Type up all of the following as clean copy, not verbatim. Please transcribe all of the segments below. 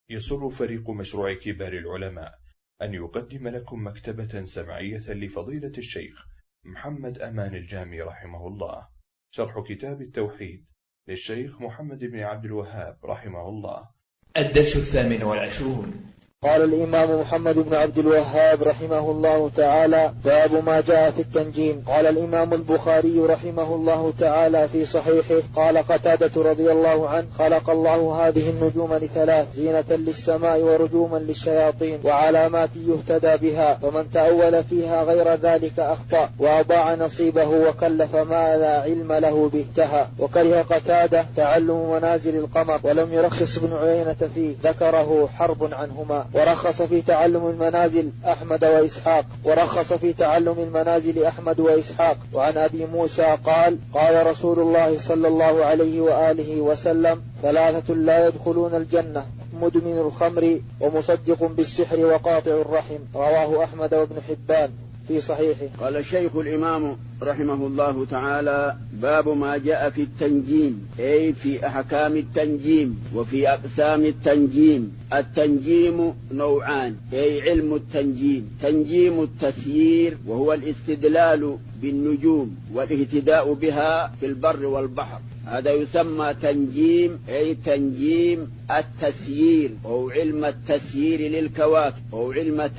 يسر فريق مشروع كبار العلماء أن يقدم لكم مكتبة سمعية لفضيلة الشيخ محمد أمان الجامي رحمه الله، شرح كتاب التوحيد للشيخ محمد بن عبد الوهاب رحمه الله. الدرس 28. قال الإمام محمد بن عبد الوهاب رحمه الله تعالى: باب ما جاء في التنجيم. قال الإمام البخاري رحمه الله تعالى في صحيحه: قال قتادة رضي الله عنه: خلق الله هذه النجوم لثلاث: زينة للسماء ورجوما للشياطين وعلامات يهتدى بها، فمن تأول فيها غير ذلك أخطأ وأضاع نصيبه وكلف ما لا علم له به انتهى. وكره قتادة تعلم منازل القمر ولم يرخص ابن عيينة فيه، ذكره حرب عنهما. ورخص في تعلم المنازل أحمد وإسحاق، ورخص في تعلم المنازل أحمد وإسحاق. وعن أبي موسى قال: قال رسول الله صلى الله عليه وآله وسلم: ثلاثة لا يدخلون الجنة: مدمن الخمر ومصدق بالسحر وقاطع الرحم. رواه أحمد وابن حبان في صحيحه. قال الشيخ الإمام رحمه الله تعالى: باب ما جاء في التنجيم، أي في أحكام التنجيم وفي أقسام التنجيم. التنجيم نوعان، أي علم التنجيم: تنجيم التسيير وهو الاستدلال بالنجوم والاهتداء بها في البر والبحر، هذا يسمى تنجيم، أي تنجيم التسيير أو علم التسيير للكواكب أو علم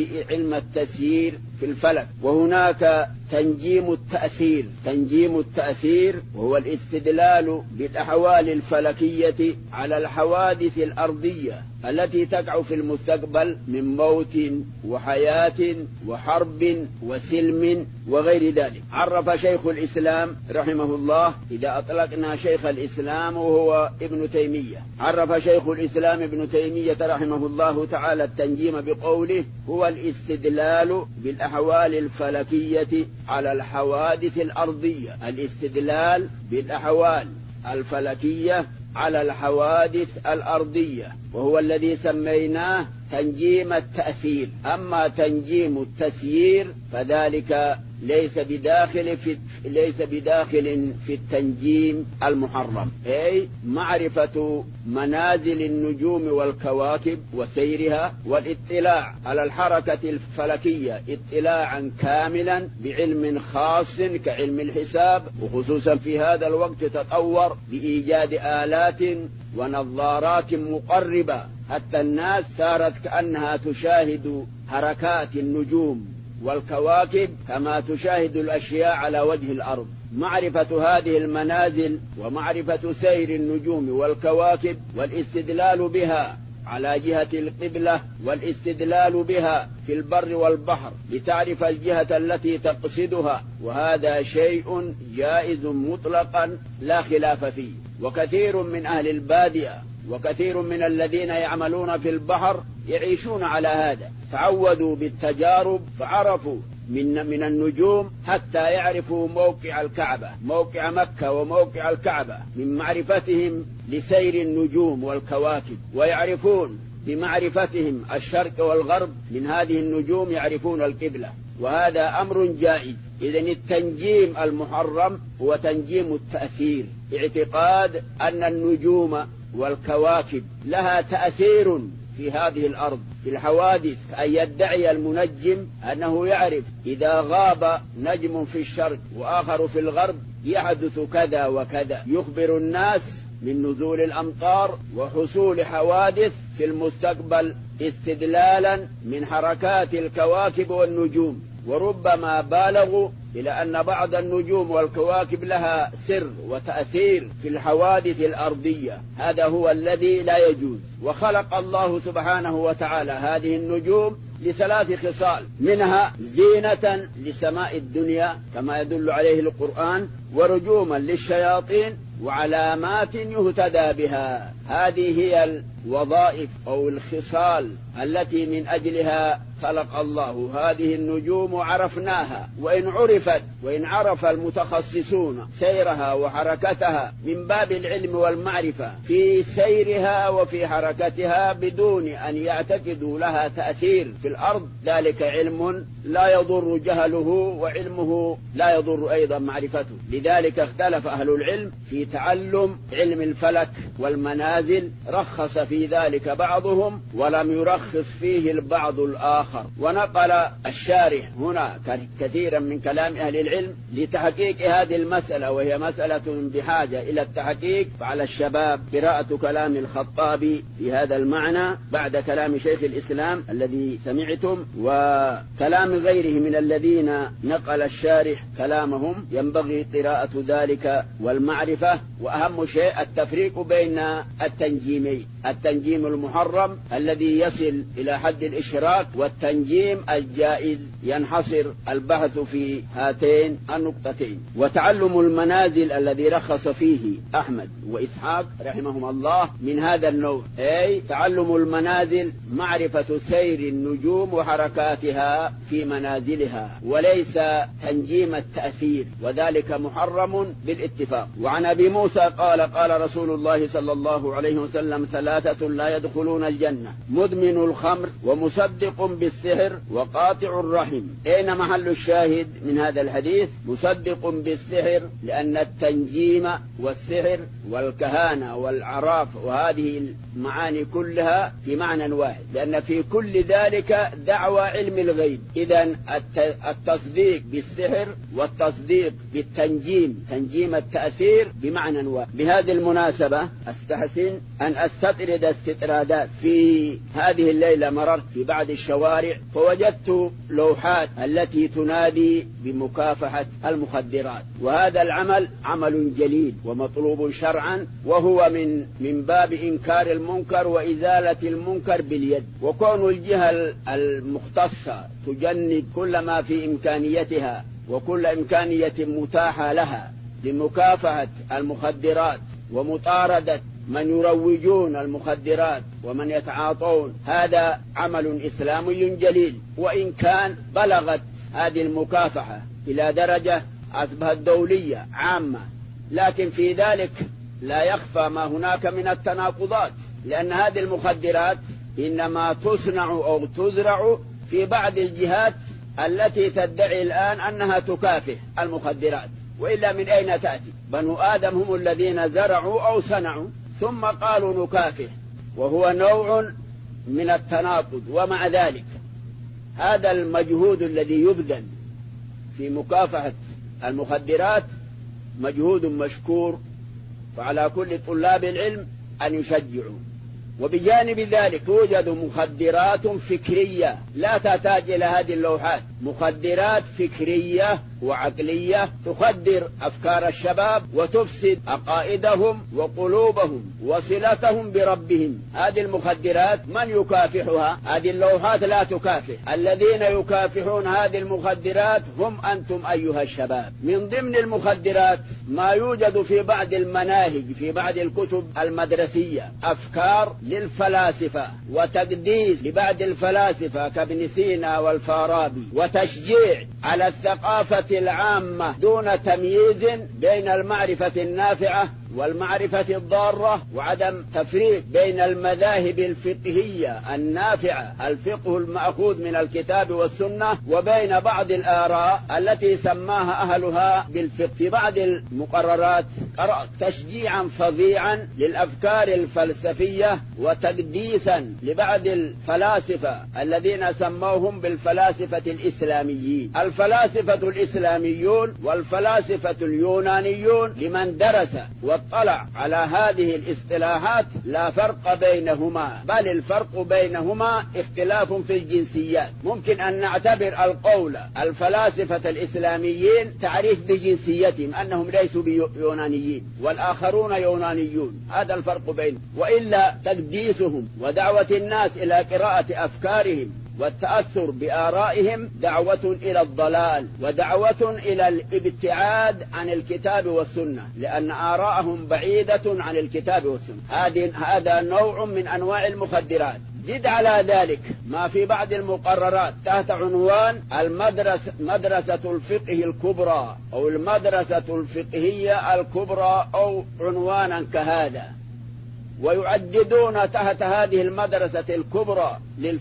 التسيير في الفلك. وهناك تنجيم التأثير. تنجيم التأثير وهو الاستدلال بالأحوال الفلكية على الحوادث الأرضية التي تقع في المستقبل من موت وحياة وحرب وسلم وغير ذلك. عرف شيخ الإسلام رحمه الله، إذا أطلقنا شيخ الإسلام وهو ابن تيمية، عرف شيخ الإسلام ابن تيمية رحمه الله تعالى التنجيم بقوله: هو الاستدلال بالأحوال الفلكية على الحوادث الأرضية. الاستدلال بالأحوال الفلكية على الحوادث الأرضية، وهو الذي سميناه تنجيم التأثير. أما تنجيم التسيير فذلك ليس بداخل في التنجيم المحرم، أي معرفة منازل النجوم والكواكب وسيرها والاطلاع على الحركة الفلكية اطلاعا كاملا بعلم خاص كعلم الحساب. وخصوصا في هذا الوقت تطور بإيجاد آلات ونظارات مقربة، حتى الناس صارت كأنها تشاهد حركات النجوم والكواكب كما تشاهد الأشياء على وجه الأرض. معرفة هذه المنازل ومعرفة سير النجوم والكواكب والاستدلال بها على جهة القبلة والاستدلال بها في البر والبحر لتعرف الجهة التي تقصدها، وهذا شيء جائز مطلقا لا خلاف فيه. وكثير من أهل البادية وكثير من الذين يعملون في البحر يعيشون على هذا، تعودوا بالتجارب فعرفوا من النجوم حتى يعرفوا موقع الكعبة، موقع مكة وموقع الكعبة، من معرفتهم لسير النجوم والكواكب. ويعرفون بمعرفتهم الشرق والغرب من هذه النجوم يعرفون القبلة، وهذا أمر جائز. إذن التنجيم المحرم هو تنجيم التأثير، اعتقاد أن النجوم والكواكب لها تأثير في هذه الأرض في الحوادث، أن يدعي المنجم أنه يعرف إذا غاب نجم في الشرق وآخر في الغرب يحدث كذا وكذا، يخبر الناس من نزول الأمطار وحصول حوادث في المستقبل استدلالا من حركات الكواكب والنجوم. وربما بالغوا إلى أن بعض النجوم والكواكب لها سر وتأثير في الحوادث الأرضية، هذا هو الذي لا يجوز. وخلق الله سبحانه وتعالى هذه النجوم لثلاث خصال، منها زينة لسماء الدنيا كما يدل عليه القرآن، ورجوما للشياطين، وعلامات يهتدى بها. هذه هي الوظائف أو الخصال التي من أجلها خلق الله هذه النجوم وعرفناها. وإن عرف المتخصصون سيرها وحركتها من باب العلم والمعرفة في سيرها وفي حركتها بدون أن يعتقدوا لها تأثير في الأرض، ذلك علم لا يضر جهله وعلمه لا يضر أيضا معرفته. لذلك اختلف أهل العلم في تعلم علم الفلك والمنازل المنازل رخص في ذلك بعضهم ولم يرخص فيه البعض الآخر. ونقل الشارح هنا كثيرا من كلام أهل العلم لتحقيق هذه المسألة، وهي مسألة بحاجة إلى التحقيق. فعلى الشباب قراءة كلام الخطابي في هذا المعنى بعد كلام شيخ الإسلام الذي سمعتم، وكلام غيره من الذين نقل الشارح كلامهم، ينبغي قراءة ذلك والمعرفة. وأهم شيء التفريق بين التنجيمين: التنجيم المحرم الذي يصل إلى حد الإشراك، والتنجيم الجائز. ينحصر البحث في هاتين النقطتين. وتعلم المنازل الذي رخص فيه أحمد وإسحاق رحمهم الله من هذا النوع، أي تعلم المنازل معرفة سير النجوم وحركاتها في منازلها، وليس تنجيم التأثير، وذلك محرم بالاتفاق. وعن أبي موسى قال: قال رسول الله صلى الله عليه وسلم: ثلاثة لا يدخلون الجنة: مدمن الخمر، ومصدق بالسحر، وقاطع الرحم. أين محل الشاهد من هذا الحديث؟ مصدق بالسحر، لأن التنجيم والسحر والكهانة والعراف وهذه المعاني كلها في معنى واحد، لأن في كل ذلك دعوى علم الغيب. إذن التصديق بالسحر والتصديق بالتنجيم، تنجيم التأثير، بمعنى واحد. بهذه المناسبة أستحسن أن أستطرد استطرادات. في هذه الليلة مررت في بعض الشوارع فوجدت لوحات التي تنادي بمكافحة المخدرات، وهذا العمل عمل جليل ومطلوب شرعا، وهو من باب إنكار المنكر وإزالة المنكر باليد. وكون الجهة المختصة تجند كل ما في إمكانيتها وكل إمكانية متاحة لها لمكافحة المخدرات ومطاردة من يروجون المخدرات ومن يتعاطون، هذا عمل إسلامي جليل. وإن كان بلغت هذه المكافحة إلى درجة أصبحت دولية عامة، لكن في ذلك لا يخفى ما هناك من التناقضات، لأن هذه المخدرات إنما تصنع أو تزرع في بعض الجهات التي تدعي الآن أنها تكافح المخدرات، وإلا من أين تأتي؟ بنو آدم هم الذين زرعوا أو صنعوا ثم قالوا نكافح، وهو نوع من التناقض. ومع ذلك هذا المجهود الذي يبذل في مكافحة المخدرات مجهود مشكور، فعلى كل طلاب العلم أن يشجعوا. وبجانب ذلك توجد مخدرات فكرية لا تحتاج إلى هذه اللوحات، مخدرات فكرية وعقلية تخدر أفكار الشباب وتفسد عقائدهم وقلوبهم وصلتهم بربهم. هذه المخدرات من يكافحها؟ هذه اللوحات لا تكافح. الذين يكافحون هذه المخدرات هم أنتم أيها الشباب. من ضمن المخدرات ما يوجد في بعض المناهج في بعض الكتب المدرسية أفكار للفلاسفة وتقديس لبعض الفلاسفة كابن سينا والفارابي، وتشجيع على الثقافة العامة دون تمييز بين المعرفة النافعة والمعرفة الضارة، وعدم تفريق بين المذاهب الفقهية النافعة، الفقه المأخوذ من الكتاب والسنة، وبين بعض الآراء التي سماها أهلها بالفقه. في بعض المقررات قرأت تشجيعا فظيعا للأفكار الفلسفية وتقديسا لبعض الفلاسفة الذين سموهم بالفلاسفة الإسلاميين. الفلاسفة الإسلاميون والفلاسفة اليونانيون لمن درس واطلع على هذه الاصطلاحات لا فرق بينهما، بل الفرق بينهما اختلاف في الجنسيات. ممكن أن نعتبر القول الفلاسفة الإسلاميين تعريف بجنسيتهم أنهم ليسوا بيونانيين والآخرون يونانيون، هذا الفرق بينهم. وإلا تقديسهم ودعوة الناس إلى قراءة أفكارهم والتأثر بآرائهم دعوة إلى الضلال ودعوة إلى الابتعاد عن الكتاب والسنة، لأن آراءهم بعيدة عن الكتاب والسنة. هذا نوع من أنواع المخدرات. زد على ذلك ما في بعض المقررات تحت عنوان مدرسة الفقه الكبرى أو المدرسة الفقهية الكبرى أو عنوانا كهذا، ويعددون تحت هذه المدرسة الكبرى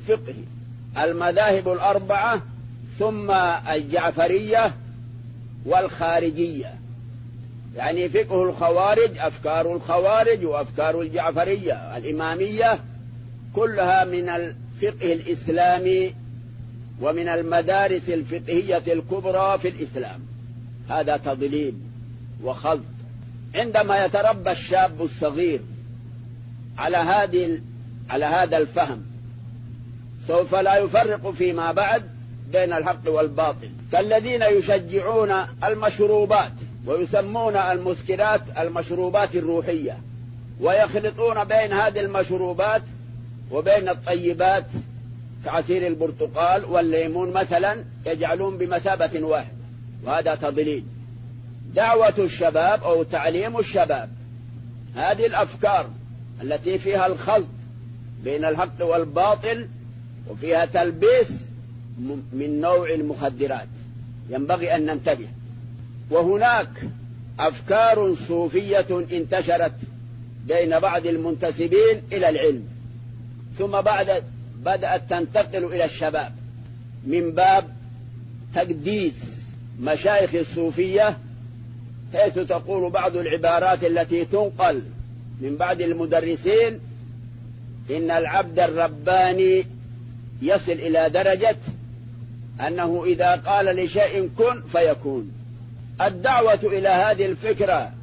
المذاهب الأربعة ثم الجعفرية والخارجية. يعني فقه الخوارج، أفكار الخوارج وأفكار الجعفرية الإمامية كلها من الفقه الإسلامي ومن المدارس الفقهية الكبرى في الإسلام. هذا تضليل وخلط. عندما يتربى الشاب الصغير على هذا الفهم سوف لا يفرق فيما بعد بين الحق والباطل، كالذين يشجعون المشروبات ويسمون المسكرات المشروبات الروحية، ويخلطون بين هذه المشروبات وبين الطيبات كعصير البرتقال والليمون مثلا، يجعلون بمثابة واحد، وهذا تضليل. دعوة الشباب أو تعليم الشباب هذه الأفكار التي فيها الخلط بين الحق والباطل وفيها تلبيس من نوع المخدرات، ينبغي أن ننتبه. وهناك أفكار صوفية انتشرت بين بعض المنتسبين إلى العلم، ثم بدأت تنتقل إلى الشباب من باب تقديس مشايخ الصوفية، حيث تقول بعض العبارات التي تنقل من بعض المدرسين إن العبد الرباني يصل إلى درجة أنه إذا قال لشيء كن فيكون. الدعوة إلى هذه الفكرة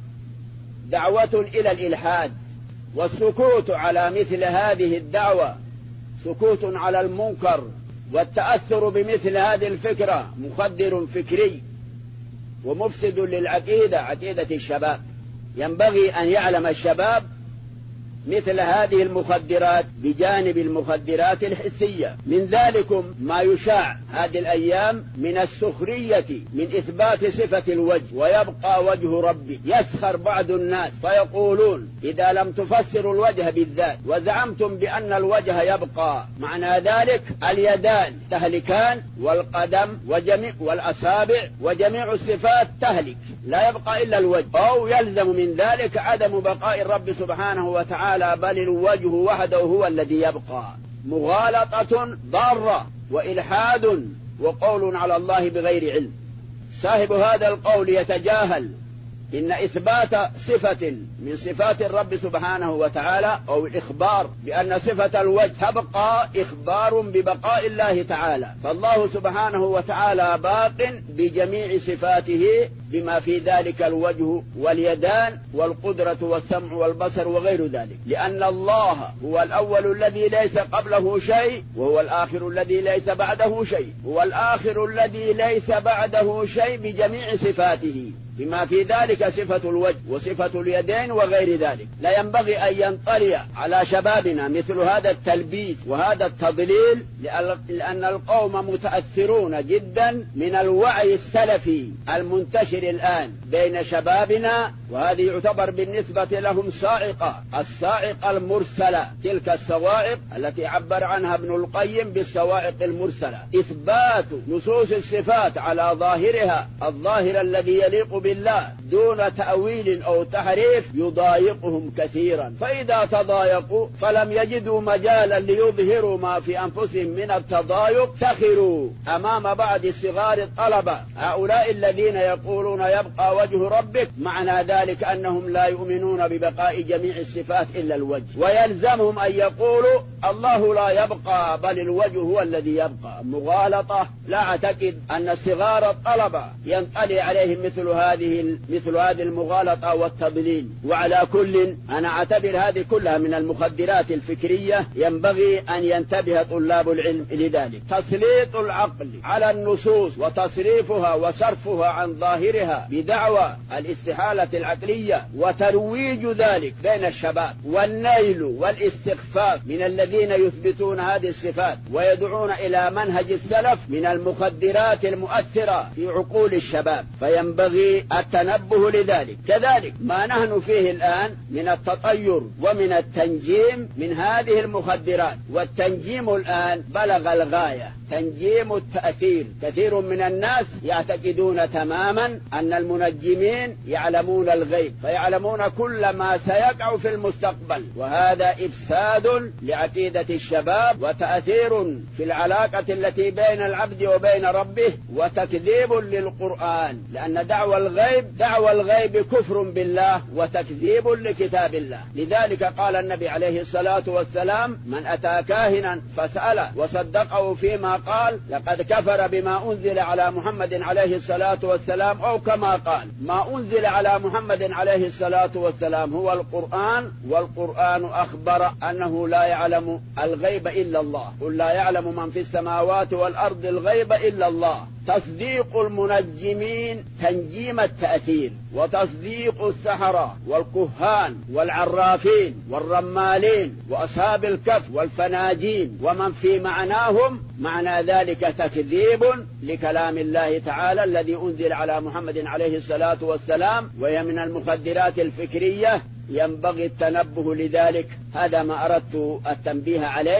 دعوة إلى الإلحاد، والسكوت على مثل هذه الدعوة سكوت على المنكر، والتأثر بمثل هذه الفكرة مخدر فكري ومفسد للعقيدة، عقيدة الشباب. ينبغي أن يعلم الشباب مثل هذه المخدرات بجانب المخدرات الحسية. من ذلكم ما يشاع هذه الأيام من السخرية من إثبات صفة الوجه، ويبقى وجه ربي. يسخر بعض الناس فيقولون إذا لم تفسروا الوجه بالذات وزعمتم بأن الوجه يبقى، معنى ذلك اليدان تهلكان والقدم والأصابع وجميع الصفات تهلك، لا يبقى إلا الوجه، أو يلزم من ذلك عدم بقاء الرب سبحانه وتعالى، بل الوجه وحده هو الذي يبقى. مغالطة ضارة وإلحاد وقول على الله بغير علم. صاحب هذا القول يتجاهل إن إثبات صفة من صفات الرب سبحانه وتعالى أو الإخبار بأن صفة الوجه تبقى إخبار ببقاء الله تعالى، فالله سبحانه وتعالى باق بجميع صفاته بما في ذلك الوجه واليدان والقدرة والسمع والبصر وغير ذلك، لأن الله هو الأول الذي ليس قبله شيء، وهو الآخر الذي ليس بعده شيء، هو الآخر الذي ليس بعده شيء بجميع صفاته بما في ذلك صفة الوجه وصفة اليدين وغير ذلك. لا ينبغي أن ينطلي على شبابنا مثل هذا التلبيس وهذا التضليل، لأن القوم متأثرون جدا من الوعي السلفي المنتشر الآن بين شبابنا، وهذه يعتبر بالنسبة لهم صاعقة، الصاعقة المرسلة، تلك الصواعق التي عبر عنها ابن القيم بالصواعق المرسلة، إثبات نصوص الصفات على ظاهرها الظاهر الذي يليق بالله دون تأويل أو تحريف يضايقهم كثيرا، فإذا تضايقوا فلم يجدوا مجالا ليظهروا ما في أنفسهم من التضايق، سخروا أمام بعض صغار الطلبة هؤلاء الذين يقولون يبقى وجه ربك، معنى ذلك أنهم لا يؤمنون ببقاء جميع الصفات إلا الوجه، ويلزمهم أن يقولوا الله لا يبقى بل الوجه هو الذي يبقى. مغالطة. لا أعتقد أن صغار الطلبة ينطلي عليهم مثل هذه المغالطة والتضليل. وعلى كل أنا أعتبر هذه كلها من المخدرات الفكرية، ينبغي أن ينتبه طلاب العلم لذلك. تسليط العقل على النصوص وتصريفها وصرفها عن ظاهرها بدعوى الاستحالة العقلية وترويج ذلك بين الشباب، والنيل والاستخفاف من الذين يثبتون هذه الصفات ويدعون إلى منهج السلف من المخدرات المؤثرة في عقول الشباب، فينبغي التنبه لذلك. كذلك ما نحن فيه الآن من التطير ومن التنجيم من هذه المخدرات، والتنجيم الآن بلغ الغاية، تنجيم التأثير. كثير من الناس يعتقدون تماما أن المنجمين يعلمون الغيب، فيعلمون كل ما سيقع في المستقبل، وهذا إفساد لعقيدة الشباب وتأثير في العلاقة التي بين العبد وبين ربه، وتكذيب للقرآن، لأن دعوى الغيب كفر بالله وتكذيب لكتاب الله. لذلك قال النبي عليه الصلاة والسلام: من أتى كاهنا فسأله وصدقه فيما قال لقد كفر بما أنزل على محمد عليه الصلاة والسلام، أو كما قال: ما أنزل على محمد عليه الصلاة والسلام هو القرآن، والقرآن أخبر أنه لا يعلم الغيب إلا الله، قل لا يعلم من في السماوات والأرض الغيب إلا الله. تصديق المنجمين تنجيم التأثير، وتصديق السحرة والكهان والعرافين والرمالين وأصحاب الكف والفناجين ومن في معناهم، معنى ذلك تكذيب لكلام الله تعالى الذي أنزل على محمد عليه الصلاة والسلام، وهي من المخدرات الفكرية، ينبغي التنبه لذلك. هذا ما أردت التنبيه عليه.